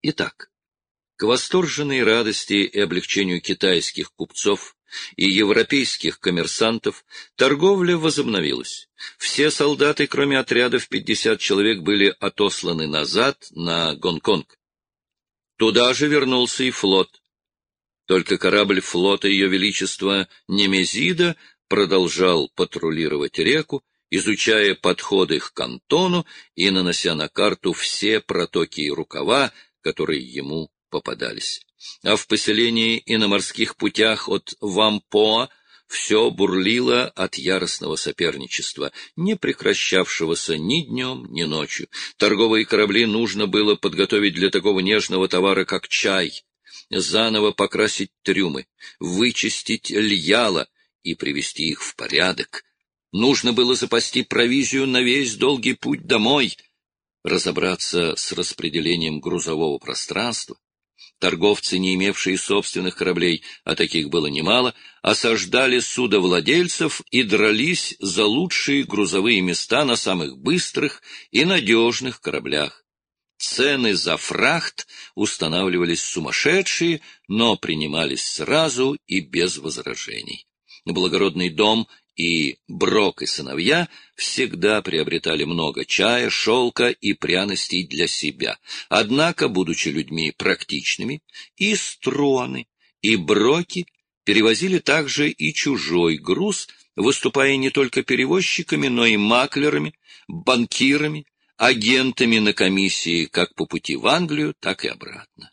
Итак, к восторженной радости и облегчению китайских купцов и европейских коммерсантов торговля возобновилась. Все солдаты, кроме отряда в 50 человек, были отосланы назад на Гонконг. Туда же вернулся и флот. Только корабль флота Ее Величества Немезида продолжал патрулировать реку, изучая подходы к Кантону и нанося на карту все протоки и рукава, которые ему попадались. А в поселении и на морских путях от Вампоа все бурлило от яростного соперничества, не прекращавшегося ни днем, ни ночью. Торговые корабли нужно было подготовить для такого нежного товара, как чай, заново покрасить трюмы, вычистить льяла и привести их в порядок. Нужно было запасти провизию на весь долгий путь домой, разобраться с распределением грузового пространства. Торговцы, не имевшие собственных кораблей, а таких было немало, осаждали судовладельцев и дрались за лучшие грузовые места на самых быстрых и надежных кораблях. Цены за фрахт устанавливались сумасшедшие, но принимались сразу и без возражений. Благородный дом и Брок и сыновья всегда приобретали много чая, шелка и пряностей для себя. Однако, будучи людьми практичными, и Струаны, и Броки перевозили также и чужой груз, выступая не только перевозчиками, но и маклерами, банкирами, агентами на комиссии как по пути в Англию, так и обратно.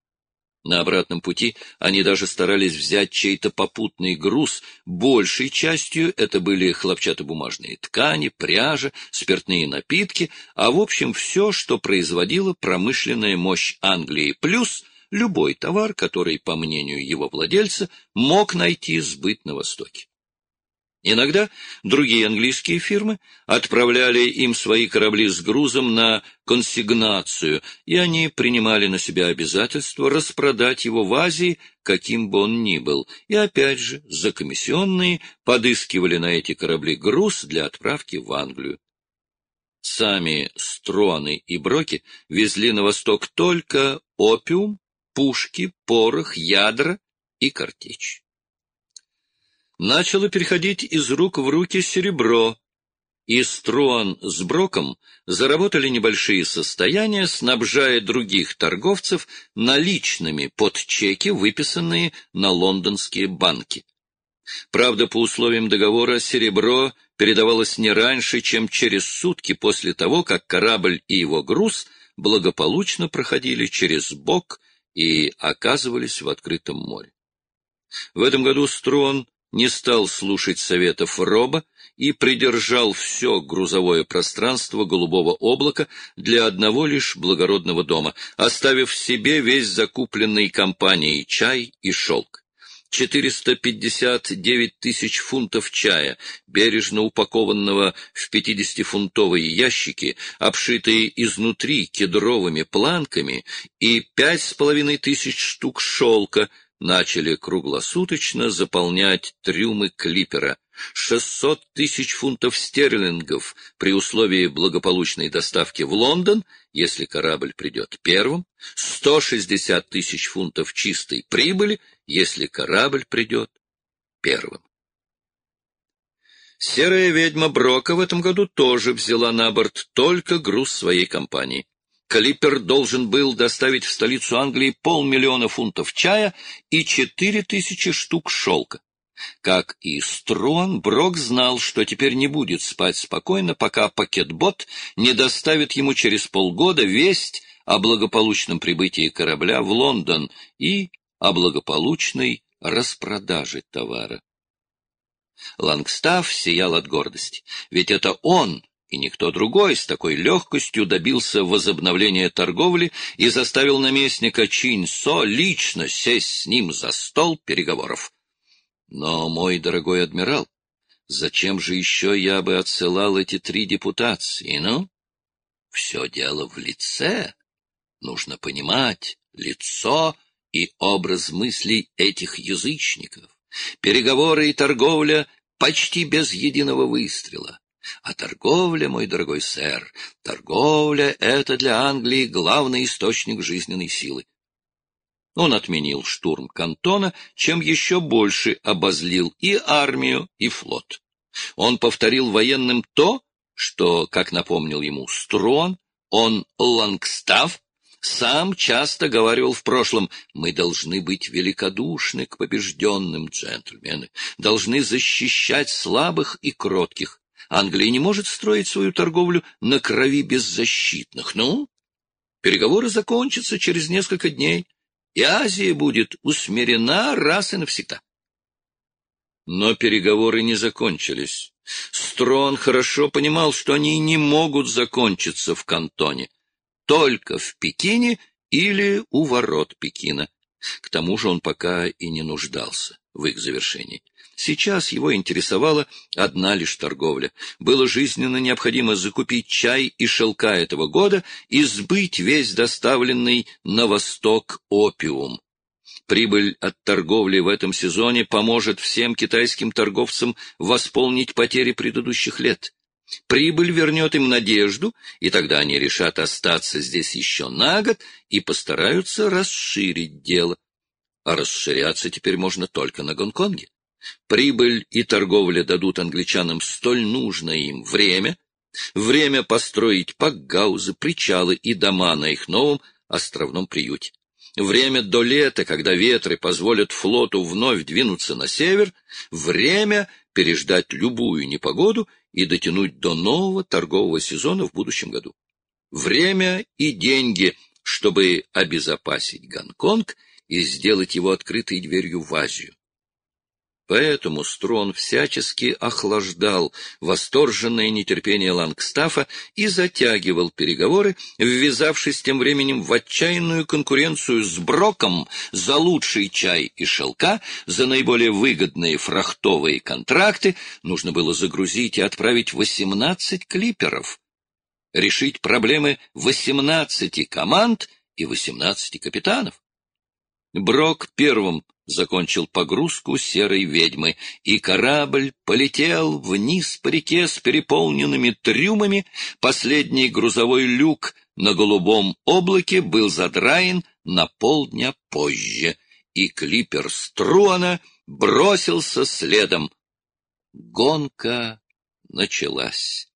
На обратном пути они даже старались взять чей-то попутный груз, большей частью это были хлопчатобумажные ткани, пряжа, спиртные напитки, а в общем все, что производила промышленная мощь Англии, плюс любой товар, который, по мнению его владельца, мог найти сбыт на Востоке. Иногда другие английские фирмы отправляли им свои корабли с грузом на консигнацию, и они принимали на себя обязательство распродать его в Азии, каким бы он ни был, и опять же за комиссионные подыскивали на эти корабли груз для отправки в Англию. Сами Струаны и Броки везли на восток только опиум, пушки, порох, ядра и картечь. Начало переходить из рук в руки серебро, и Струан с Броком заработали небольшие состояния, снабжая других торговцев наличными под чеки, выписанные на лондонские банки. Правда, по условиям договора серебро передавалось не раньше, чем через сутки после того, как корабль и его груз благополучно проходили через Бок и оказывались в открытом море. В этом году Струан не стал слушать советов Роба и придержал все грузовое пространство голубого облака для одного лишь благородного дома, оставив себе весь закупленный компанией чай и шелк. 459 тысяч фунтов чая, бережно упакованного в 50-фунтовые ящики, обшитые изнутри кедровыми планками, и 5500 штук шелка начали круглосуточно заполнять трюмы клипера. 600 тысяч фунтов стерлингов при условии благополучной доставки в Лондон, если корабль придет первым, 160 тысяч фунтов чистой прибыли, если корабль придет первым. Серая ведьма Брока в этом году тоже взяла на борт только груз своей компании. Клиппер должен был доставить в столицу Англии 500 000 фунтов чая и 4000 штук шелка. Как и Струан, Брок знал, что теперь не будет спать спокойно, пока пакетбот не доставит ему через полгода весть о благополучном прибытии корабля в Лондон и о благополучной распродаже товара. Лангстаф сиял от гордости, ведь это он и никто другой с такой легкостью добился возобновления торговли и заставил наместника Чинь-Со лично сесть с ним за стол переговоров. Но, мой дорогой адмирал, зачем же еще я бы отсылал эти 3 депутации, ну? Все дело в лице. Нужно понимать лицо и образ мыслей этих язычников. Переговоры и торговля почти без единого выстрела. А торговля, мой дорогой сэр, торговля — это для Англии главный источник жизненной силы. Он отменил штурм Кантона, чем еще больше обозлил и армию, и флот. Он повторил военным то, что, как напомнил ему Струан, Лангстаф сам часто говорил в прошлом: мы должны быть великодушны к побежденным, джентльмены, должны защищать слабых и кротких. Англия не может строить свою торговлю на крови беззащитных. Ну, переговоры закончатся через несколько дней, и Азия будет усмирена раз и навсегда. Но переговоры не закончились. Строн хорошо понимал, что они не могут закончиться в Кантоне, только в Пекине или у ворот Пекина. К тому же он пока и не нуждался в их завершении. Сейчас его интересовала одна лишь торговля. Было жизненно необходимо закупить чай и шелка этого года и сбыть весь доставленный на восток опиум. Прибыль от торговли в этом сезоне поможет всем китайским торговцам восполнить потери предыдущих лет. Прибыль вернет им надежду, и тогда они решат остаться здесь еще на год и постараются расширить дело. А расширяться теперь можно только на Гонконге. Прибыль и торговля дадут англичанам столь нужное им время построить пакгаузы, причалы и дома на их новом островном приюте. Время до лета, когда ветры позволят флоту вновь двинуться на север, время переждать любую непогоду и дотянуть до нового торгового сезона в будущем году. Время и деньги, чтобы обезопасить Гонконг и сделать его открытой дверью в Азию. Поэтому Строн всячески охлаждал восторженное нетерпение Лангстафа и затягивал переговоры, ввязавшись тем временем в отчаянную конкуренцию с Броком за лучший чай и шелка, за наиболее выгодные фрахтовые контракты. Нужно было загрузить и отправить 18 клиперов, решить проблемы 18 команд и 18 капитанов. Брок первым закончил погрузку серой ведьмы, и корабль полетел вниз по реке с переполненными трюмами. Последний грузовой люк на голубом облаке был задраен на полдня позже, и клипер Струана бросился следом. Гонка началась.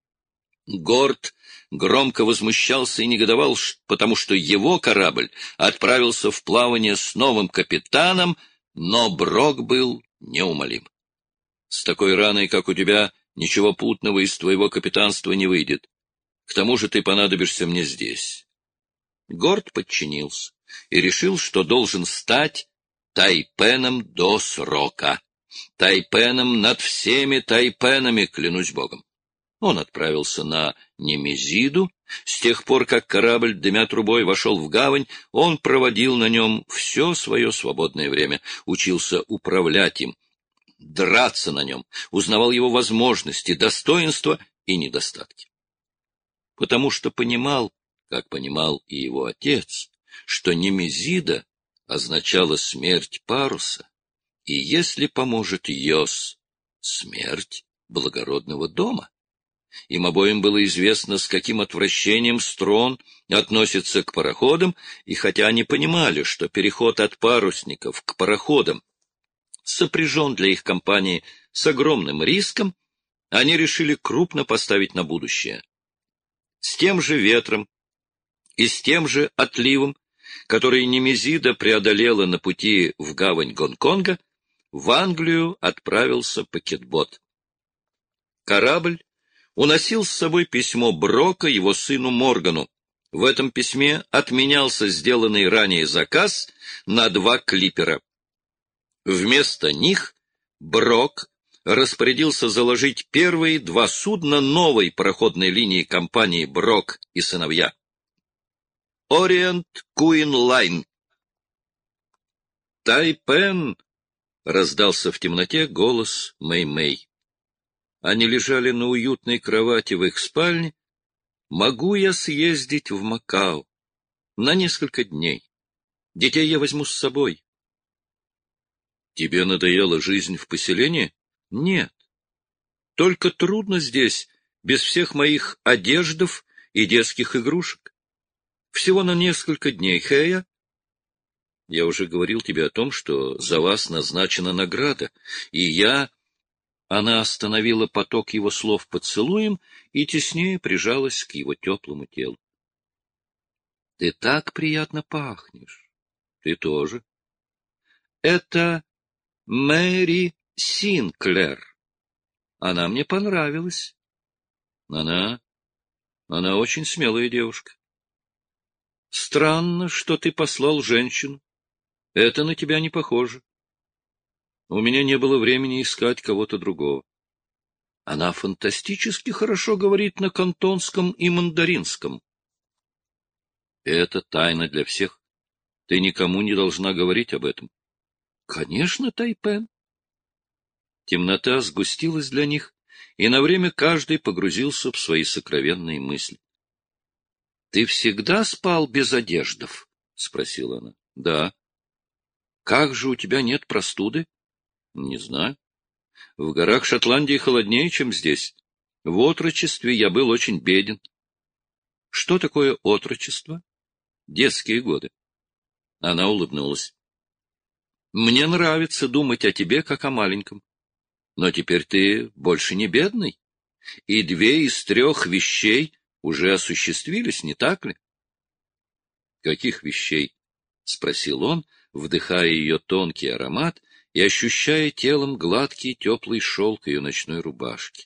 Горд громко возмущался и негодовал, потому что его корабль отправился в плавание с новым капитаном, но Брок был неумолим. С такой раной, как у тебя, ничего путного из твоего капитанства не выйдет. К тому же ты понадобишься мне здесь. Горд подчинился и решил, что должен стать Тайпеном до срока. Тайпеном над всеми Тайпенами, клянусь Богом. Он отправился на Немезиду. С тех пор, как корабль, дымя трубой, вошел в гавань, он проводил на нем все свое свободное время, учился управлять им, драться на нем, узнавал его возможности, достоинства и недостатки. Потому что понимал, как понимал и его отец, что Немезида означала смерть паруса, и если поможет Йос — смерть благородного дома. Им обоим было известно, с каким отвращением Строн относится к пароходам, и хотя они понимали, что переход от парусников к пароходам сопряжен для их компании с огромным риском, они решили крупно поставить на будущее. С тем же ветром и с тем же отливом, который Немезида преодолела на пути в гавань Гонконга, в Англию отправился пакетбот. Корабль уносил с собой письмо Брока его сыну Моргану. В этом письме отменялся сделанный ранее заказ на 2 клипера. Вместо них Брок распорядился заложить первые 2 судна новой пароходной линии компании Брок и сыновья. Orient Queen Line. «Тайпен!» — раздался в темноте голос Мэй-Мэй. Они лежали на уютной кровати в их спальне. «Могу я съездить в Макао на несколько дней? Детей я возьму с собой». «Тебе надоела жизнь в поселении?» «Нет. Только трудно здесь, без всех моих одеждов и детских игрушек. Всего на несколько дней, Хэя. Я уже говорил тебе о том, что за вас назначена награда, и я... Она остановила поток его слов поцелуем и теснее прижалась к его теплому телу. — Ты так приятно пахнешь. Ты тоже. Это Мэри Синклер. Она мне понравилась. Она очень смелая девушка. Странно, что ты послал женщину. Это на тебя не похоже. У меня не было времени искать кого-то другого. Она фантастически хорошо говорит на кантонском и мандаринском. Это тайна для всех. Ты никому не должна говорить об этом. Конечно, Тайпен. Темнота сгустилась для них, и на время каждый погрузился в свои сокровенные мысли. — Ты всегда спал без одеждов? — спросила она. — Да. — Как же у тебя нет простуды? — Не знаю. В горах Шотландии холоднее, чем здесь. В отрочестве я был очень беден. — Что такое отрочество? — Детские годы. Она улыбнулась. — Мне нравится думать о тебе, как о маленьком. Но теперь ты больше не бедный, и 2 из 3 вещей уже осуществились, не так ли? — Каких вещей? — спросил он, вдыхая ее тонкий аромат и ощущая телом гладкий теплый шелк ее ночной рубашки.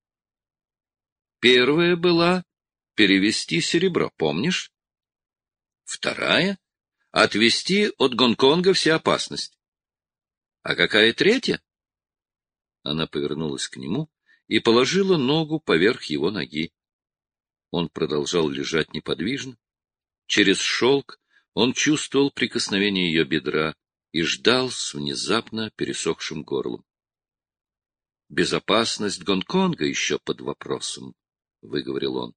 Первая была перевести серебро, помнишь? Вторая — отвести от Гонконга все опасности. А какая третья? Она повернулась к нему и положила ногу поверх его ноги. Он продолжал лежать неподвижно. Через шелк он чувствовал прикосновение ее бедра и ждал с внезапно пересохшим горлом. «Безопасность Гонконга еще под вопросом», — выговорил он.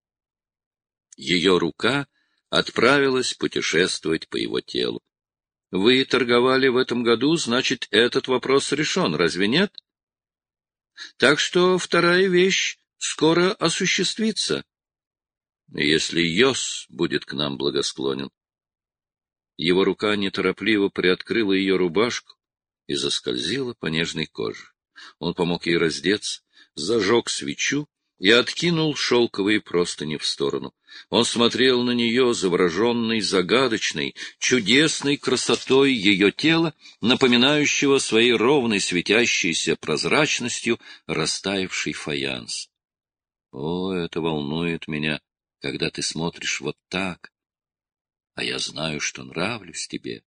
Ее рука отправилась путешествовать по его телу. «Вы торговали в этом году, значит, этот вопрос решен, разве нет? Так что вторая вещь скоро осуществится, если Йос будет к нам благосклонен». Его рука неторопливо приоткрыла ее рубашку и заскользила по нежной коже. Он помог ей раздеться, зажег свечу и откинул шелковые простыни в сторону. Он смотрел на нее, завороженный, загадочной, чудесной красотой ее тела, напоминающего своей ровной светящейся прозрачностью растаявший фаянс. О, это волнует меня, когда ты смотришь вот так, а я знаю, что нравлюсь тебе.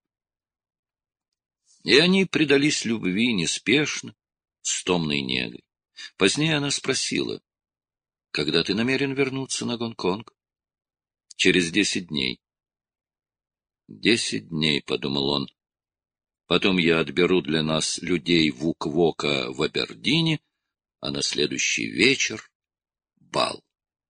И они предались любви неспешно, с томной негой. Позднее она спросила: — Когда ты намерен вернуться на Гонконг? — Через 10 дней. 10 дней, — подумал он. Потом я отберу для нас людей Вук-Вока в Абердине, а на следующий вечер — бал.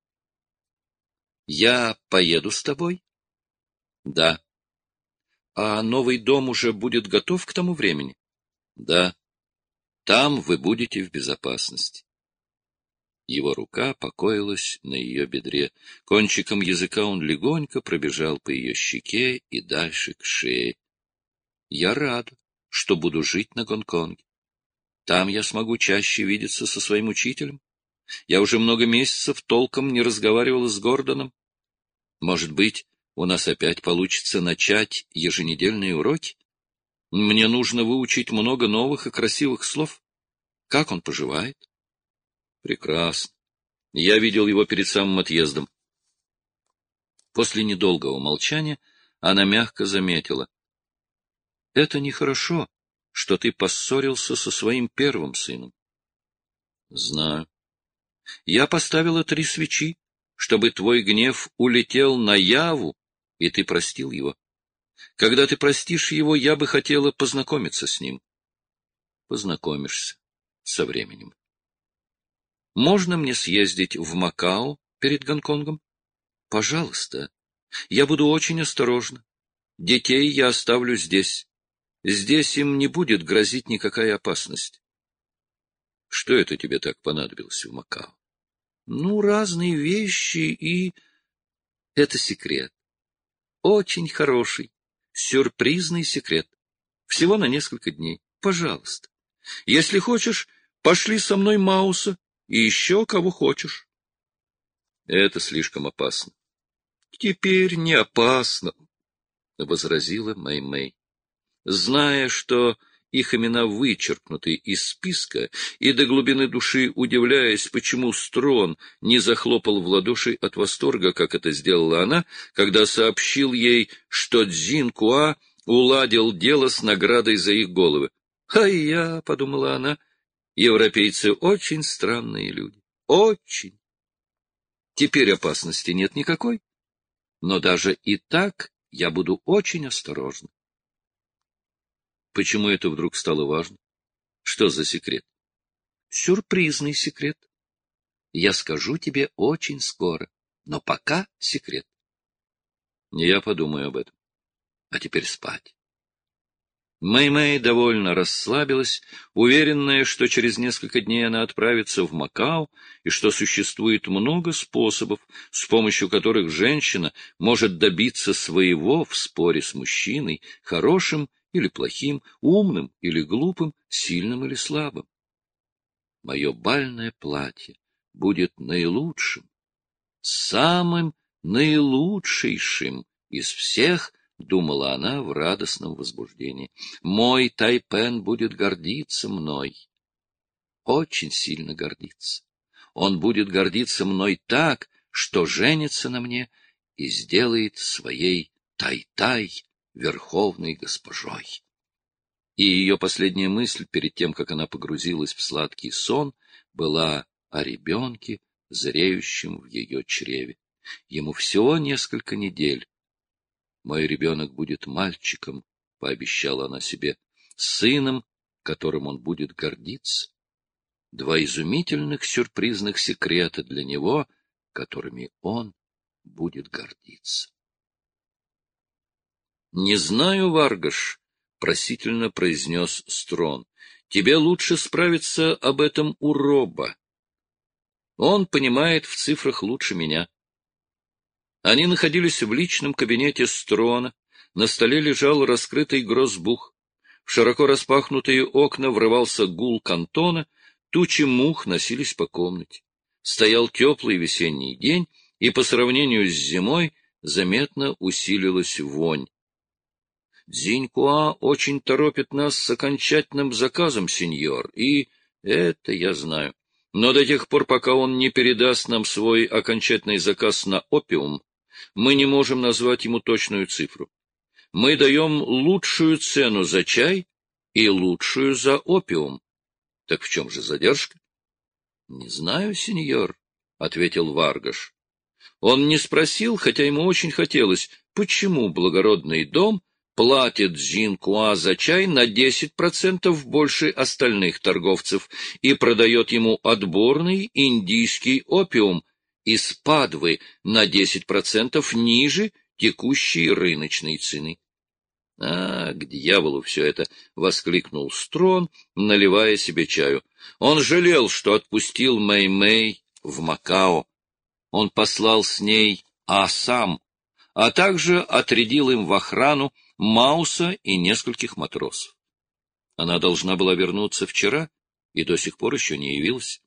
— Я поеду с тобой? — Да. — А новый дом уже будет готов к тому времени? — Да. Там вы будете в безопасности. Его рука покоилась на ее бедре. Кончиком языка он легонько пробежал по ее щеке и дальше к шее. Я рад, что буду жить на Гонконге. Там я смогу чаще видеться со своим учителем. Я уже много месяцев толком не разговаривала с Гордоном. Может быть, у нас опять получится начать еженедельные уроки? Мне нужно выучить много новых и красивых слов. Как он поживает? Прекрасно. Я видел его перед самым отъездом. После недолгого молчания она мягко заметила: — Это нехорошо, что ты поссорился со своим первым сыном. — Знаю. Я поставила 3 свечи, чтобы твой гнев улетел на Яву, и ты простил его. Когда ты простишь его, я бы хотела познакомиться с ним. Познакомишься со временем. Можно мне съездить в Макао перед Гонконгом? Пожалуйста. Я буду очень осторожна. Детей я оставлю здесь. Здесь им не будет грозить никакая опасность. Что это тебе так понадобилось в Макао? Ну, разные вещи и... Это секрет. Очень хороший, сюрпризный секрет. Всего на несколько дней. Пожалуйста. Если хочешь, пошли со мной Мауса и еще кого хочешь. Это слишком опасно. Теперь не опасно, — возразила Мэй-Мэй. Зная, что их имена вычеркнуты из списка, и до глубины души удивляясь, почему Строн не захлопал в ладоши от восторга, как это сделала она, когда сообщил ей, что Цзин Куа уладил дело с наградой за их головы. «А я», — подумала она, — «европейцы очень странные люди. Очень. Теперь опасности нет никакой, но даже и так я буду очень осторожна». Почему это вдруг стало важно? Что за секрет? Сюрпризный секрет. Я скажу тебе очень скоро, но пока секрет. Я подумаю об этом. А теперь спать. Мэй-Мэй довольно расслабилась, уверенная, что через несколько дней она отправится в Макао, и что существует много способов, с помощью которых женщина может добиться своего в споре с мужчиной, хорошим или плохим, умным или глупым, сильным или слабым. Мое бальное платье будет наилучшим, самым наилучшейшим из всех, — думала она в радостном возбуждении. Мой Тайпен будет гордиться мной. Очень сильно гордиться. Он будет гордиться мной так, что женится на мне и сделает своей Тай-Тай верховной госпожой. И ее последняя мысль, перед тем, как она погрузилась в сладкий сон, была о ребенке, зреющем в ее чреве. Ему всего несколько недель. «Мой ребенок будет мальчиком», — пообещала она себе, — «сыном, которым он будет гордиться». Два изумительных сюрпризных секрета для него, которыми он будет гордиться. «Не знаю, Варгаш», — просительно произнес Строн, — «тебе лучше справиться об этом у Роба. Он понимает в цифрах лучше меня». Они находились в личном кабинете Строна, на столе лежал раскрытый гроссбух, в широко распахнутые окна врывался гул кантона, тучи мух носились по комнате. Стоял теплый весенний день, и по сравнению с зимой заметно усилилась вонь. «Цзинь Куа очень торопит нас с окончательным заказом, сеньор, и это я знаю. Но до тех пор, пока он не передаст нам свой окончательный заказ на опиум, мы не можем назвать ему точную цифру. Мы даем лучшую цену за чай и лучшую за опиум. Так в чем же задержка?» «Не знаю, сеньор», — ответил Варгаш. Он не спросил, хотя ему очень хотелось, почему благородный дом платит Цзин Куа за чай на 10% больше остальных торговцев и продает ему отборный индийский опиум из Падвы на 10% ниже текущей рыночной цены. «А, к дьяволу все это!» — воскликнул Строн, наливая себе чаю. Он жалел, что отпустил Мэй-Мэй в Макао. Он послал с ней Асам, а также отрядил им в охрану Мауса и нескольких матросов. Она должна была вернуться вчера и до сих пор еще не явилась.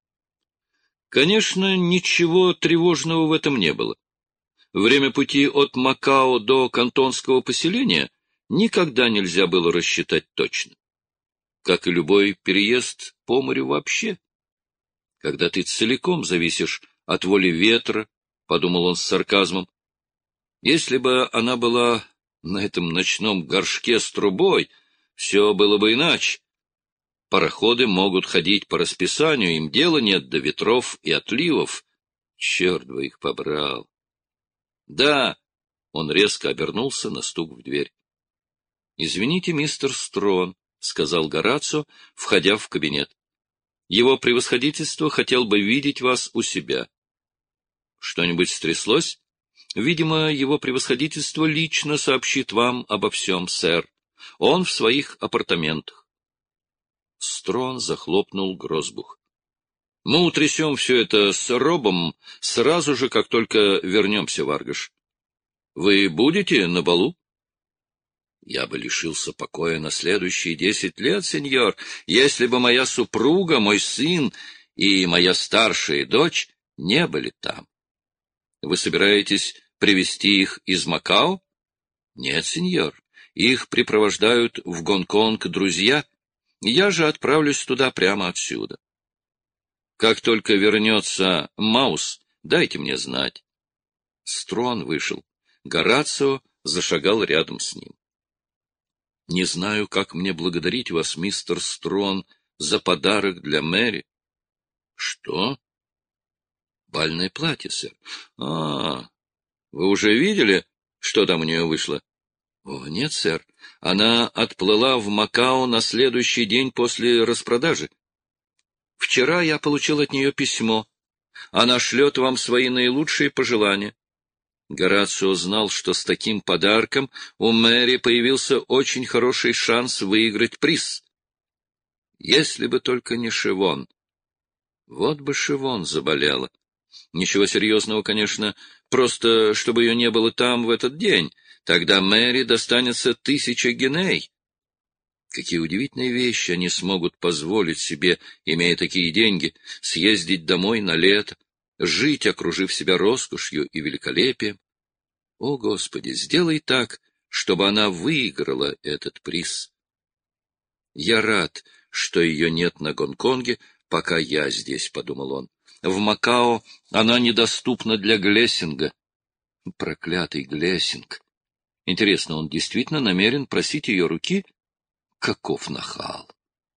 Конечно, ничего тревожного в этом не было. Время пути от Макао до кантонского поселения никогда нельзя было рассчитать точно. Как и любой переезд по морю вообще. Когда ты целиком зависишь от воли ветра, — подумал он с сарказмом, — если бы она была на этом ночном горшке с трубой, все было бы иначе. Пароходы могут ходить по расписанию, им дела нет до ветров и отливов. Черт бы их побрал. Да, он резко обернулся на стук в дверь. — Извините, мистер Строн, — сказал Горацио, входя в кабинет. — Его превосходительство хотел бы видеть вас у себя. — Что-нибудь стряслось? Видимо, его превосходительство лично сообщит вам обо всем, сэр. Он в своих апартаментах. Строн захлопнул грозбух. Мы утрясем все это с Робом сразу же, как только вернемся в Аргаш. Вы будете на балу? Я бы лишился покоя на следующие 10 лет, сеньор, если бы моя супруга, мой сын и моя старшая дочь не были там. Вы собираетесь привезти их из Макао? Нет, сеньор. Их припровождают в Гонконг друзья. Я же отправлюсь туда прямо отсюда. Как только вернется Маус, дайте мне знать. Строн вышел. Горацио зашагал рядом с ним. — Не знаю, как мне благодарить вас, мистер Строн, за подарок для Мэри. — Что? — Бальное платье, сэр. — вы уже видели, что там у нее вышло? — О, нет, сэр. Она отплыла в Макао на следующий день после распродажи. Вчера я получил от нее письмо. Она шлет вам свои наилучшие пожелания. Горацио знал, что с таким подарком у Мэри появился очень хороший шанс выиграть приз. Если бы только не Шивон. Вот бы Шивон заболела. Ничего серьезного, конечно, просто чтобы ее не было там в этот день. Тогда Мэри достанется 1000 гиней. Какие удивительные вещи они смогут позволить себе, имея такие деньги, съездить домой на лето, жить, окружив себя роскошью и великолепием. О, Господи, сделай так, чтобы она выиграла этот приз. Я рад, что ее нет на Гонконге, пока я здесь, — подумал он. В Макао она недоступна для Глессинга. Проклятый Глессинг! Интересно, он действительно намерен просить ее руки? Каков нахал!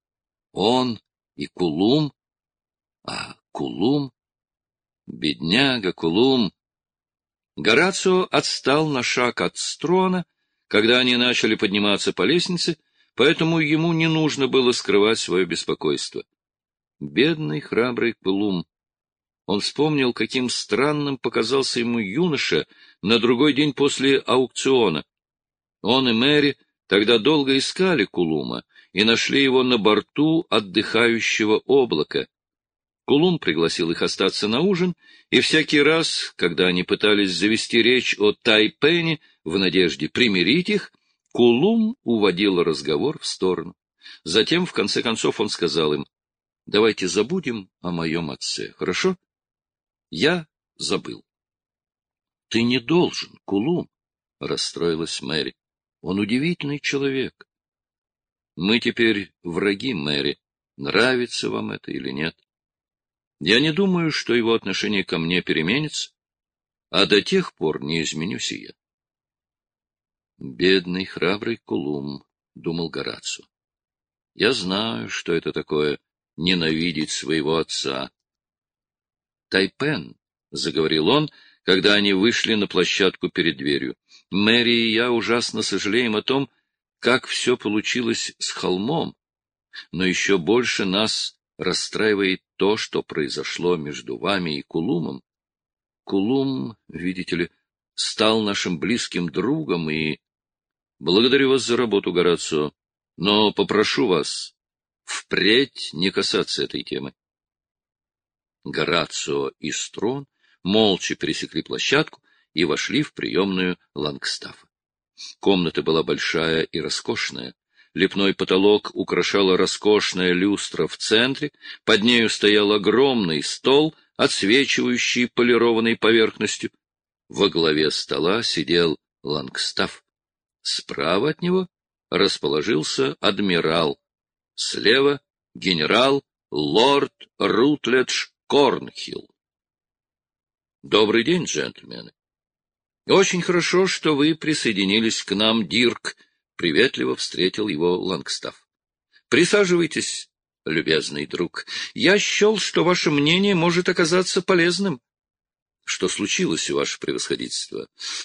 Он и Кулум, а Кулум... Бедняга Кулум! Горацио отстал на шаг от Строна, когда они начали подниматься по лестнице, поэтому ему не нужно было скрывать свое беспокойство. Бедный храбрый Кулум! Он вспомнил, каким странным показался ему юноша на другой день после аукциона. Он и Мэри тогда долго искали Кулума и нашли его на борту отдыхающего облака. Кулум пригласил их остаться на ужин, и всякий раз, когда они пытались завести речь о Тайпене в надежде примирить их, Кулум уводил разговор в сторону. Затем, в конце концов, он сказал им: «Давайте забудем о моем отце, хорошо? Я забыл». «Ты не должен, Кулум», — расстроилась Мэри. «Он удивительный человек». «Мы теперь враги, Мэри. Нравится вам это или нет? Я не думаю, что его отношение ко мне переменится, а до тех пор не изменюсь и я». «Бедный, храбрый Кулум», — думал Горацио. «Я знаю, что это такое — ненавидеть своего отца». «Тайпен», — заговорил он, когда они вышли на площадку перед дверью, — «Мэри и я ужасно сожалеем о том, как все получилось с холмом, но еще больше нас расстраивает то, что произошло между вами и Кулумом. Кулум, видите ли, стал нашим близким другом, и... Благодарю вас за работу, Горацио, но попрошу вас впредь не касаться этой темы». Горацио и Строн молча пересекли площадку и вошли в приемную Лангстаффа. Комната была большая и роскошная. Лепной потолок украшала роскошная люстра в центре, под нею стоял огромный стол, отсвечивающий полированной поверхностью. Во главе стола сидел Лангстафф. Справа от него расположился адмирал, слева — генерал лорд Рутледж Корнхилл. «Добрый день, джентльмены. Очень хорошо, что вы присоединились к нам, Дирк», — приветливо встретил его Лангстафф. «Присаживайтесь, любезный друг. Я счел, что ваше мнение может оказаться полезным». «Что случилось, ваше превосходительство?»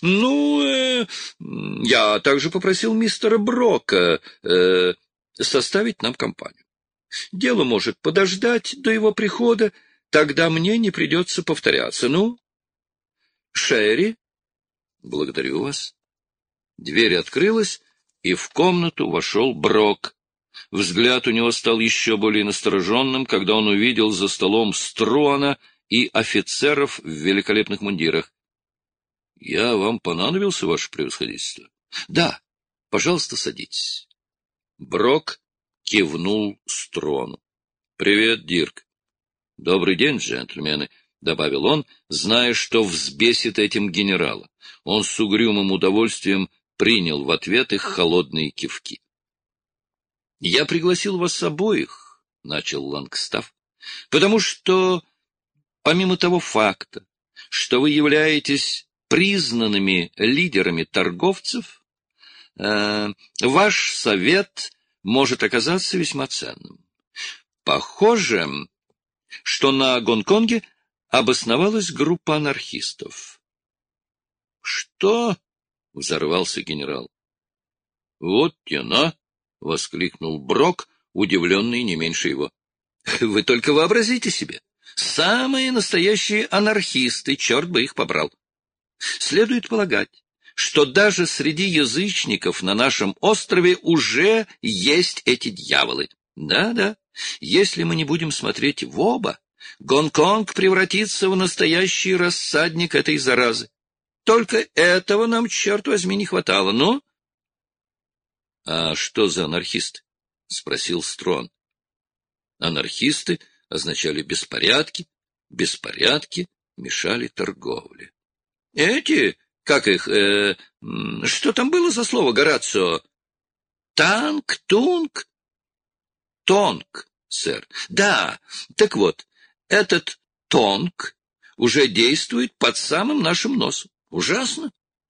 Я также попросил мистера Брока составить нам компанию. Дело может подождать до его прихода, тогда мне не придется повторяться. Шерри?» «Благодарю вас». Дверь открылась, и в комнату вошел Брок. Взгляд у него стал еще более настороженным, когда он увидел за столом Струана и офицеров в великолепных мундирах. — Я вам понадобился, ваше превосходительство? — Да. Пожалуйста, садитесь. Брок кивнул Струану. — Привет, Дирк. — Добрый день, джентльмены, — добавил он, зная, что взбесит этим генерала. Он с угрюмым удовольствием принял в ответ их холодные кивки. — Я пригласил вас обоих, — начал Лангстаф, — потому что, помимо того факта, что вы являетесь признанными лидерами торговцев, ваш совет может оказаться весьма ценным. Похоже, что на Гонконге обосновалась группа анархистов. — Что? — взорвался генерал. — Вот тяна! — воскликнул Брок, удивленный не меньше его. — Вы только вообразите себе! Самые настоящие анархисты, черт бы их побрал! Следует полагать, что даже среди язычников на нашем острове уже есть эти дьяволы. Да-да, если мы не будем смотреть в оба, Гонконг превратится в настоящий рассадник этой заразы. Только этого нам, черт возьми, не хватало, ну? — А что за анархисты? — спросил Строн. Анархисты означали беспорядки, беспорядки мешали торговле. — Эти... Как их? Что там было за слово, Горацио? Танк, тунк? Тонк, сэр. Да, так вот, этот тонк уже действует под самым нашим носом. Ужасно.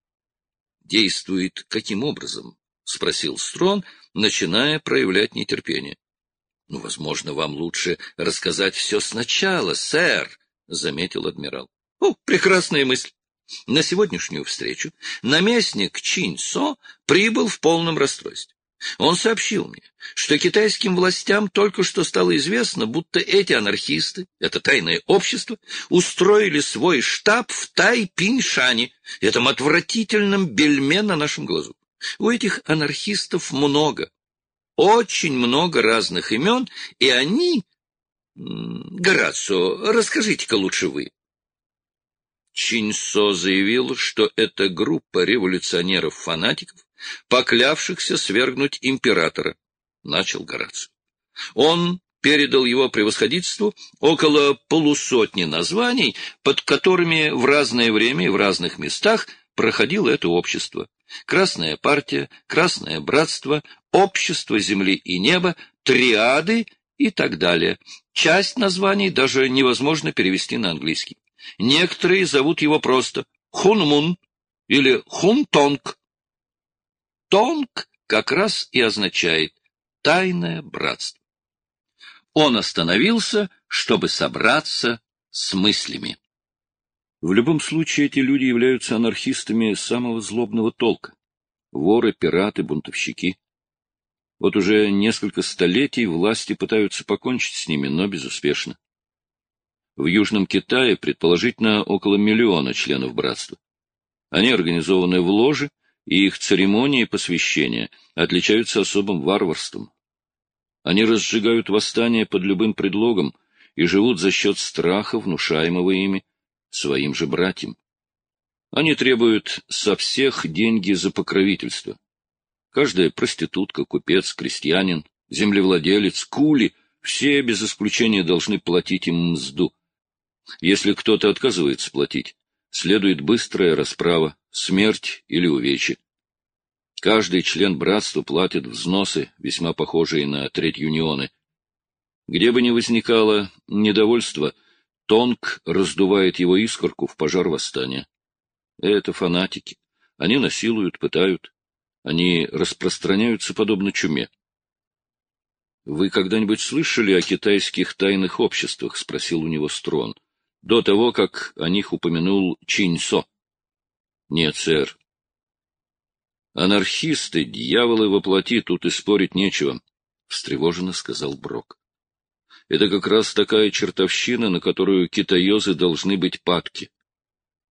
Действует каким образом? — спросил Строн, начиная проявлять нетерпение. — Ну, возможно, вам лучше рассказать все сначала, сэр, — заметил адмирал. — О, прекрасная мысль. На сегодняшнюю встречу наместник Чинь-Со прибыл в полном расстройстве. Он сообщил мне, что китайским властям только что стало известно, будто эти анархисты, это тайное общество, устроили свой штаб в Тайпиньшане, этом отвратительном бельме на нашем глазу. У этих анархистов много, очень много разных имен, и они... Горацио, расскажите-ка лучше вы. Чинь-Со заявил, что это группа революционеров-фанатиков, поклявшихся свергнуть императора, — начал Горацио. Он передал его превосходительству около полусотни названий, под которыми в разное время и в разных местах проходило это общество. Красная партия, Красное братство, Общество земли и неба, Триады и так далее. Часть названий даже невозможно перевести на английский. Некоторые зовут его просто Хунмун или Хунтонг. Тонг как раз и означает «тайное братство». Он остановился, чтобы собраться с мыслями. В любом случае, эти люди являются анархистами самого злобного толка. Воры, пираты, бунтовщики. Вот уже несколько столетий власти пытаются покончить с ними, но безуспешно. В Южном Китае, предположительно, около 1 миллиона членов братства. Они организованы в ложи, и их церемонии посвящения отличаются особым варварством. Они разжигают восстания под любым предлогом и живут за счет страха, внушаемого ими своим же братьям. Они требуют со всех деньги за покровительство. Каждая проститутка, купец, крестьянин, землевладелец, кули — все без исключения должны платить им мзду. Если кто-то отказывается платить, следует быстрая расправа, смерть или увечье. Каждый член братства платит взносы, весьма похожие на треть-юнионы. Где бы ни возникало недовольство, Тонг раздувает его искорку в пожар восстания. Это фанатики. Они насилуют, пытают. Они распространяются подобно чуме. — Вы когда-нибудь слышали о китайских тайных обществах? — спросил у него Строн. До того, как о них упомянул Чинь-Со. — Нет, сэр. — Анархисты, дьяволы во плоти, тут и спорить нечего, — встревоженно сказал Брок. — Это как раз такая чертовщина, на которую китаёзы должны быть падки.